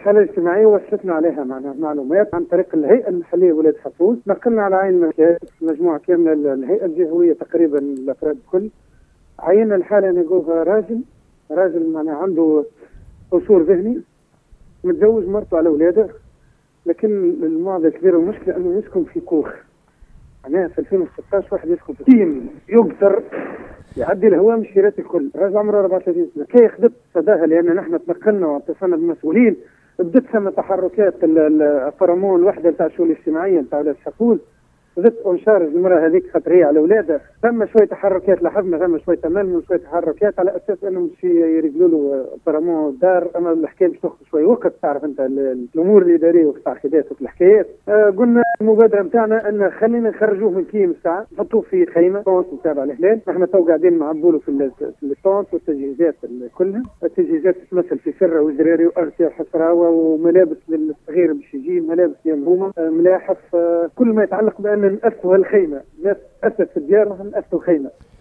الحالة الاجتماعية وصلتنا عليها معناها معلومات عن طريق الهيئة المحلية ولاد حفوظ، نقلنا على عين مجموعة كاملة الهيئة الجهوية تقريبا الأفراد الكل. عينا الحالة نلقوها راجل معناها عنده قصور ذهني، متزوج مرته على أولاده، لكن المعضلة الكبيرة والمشكلة أنه يسكن في كوخ. معناها في 2016 واحد يسكن في تيم يقدر يعدي الهواء من الشيرات الكل. راجل عمره 34 سنة كي خدت صداها، لأن نحن تنقلنا واتصلنا بالمسؤولين، بدت ثم تحركات الفرمون الوحدة بتاع الشؤون الاجتماعية بتاع ولاد حفوظ، بدت انشارج المرأة هذيك خاطر هي على أولادها. ثم شوية تحركات لاحظنا، ثم شوية تململ وشوية تحركات على أساس أنهم مش يرجلوا له فرمون الدار. أما الحكاية مش تاخذ شوية وقت، تعرف أنت الأمور الإدارية والتعقيدات والحكايات. قلنا المبادرة نتاعنا أن خلينا نخرجوه من كيم الساعة، نحطوه في خيمة طونس تابع الهلال. نحن تو قاعدين نعبوا له في الطونس والتجهيزات كلها، التجهيزات تتمثل في سرة وزراري وأرتيا وحفراوة وملابس للصغير باش يجي، ملابس ينظومة، ملاحف، كل ما يتعلق بأن نأسسوا الخيمة. الناس أسست في الديار، نحن نأسسوا خيمة.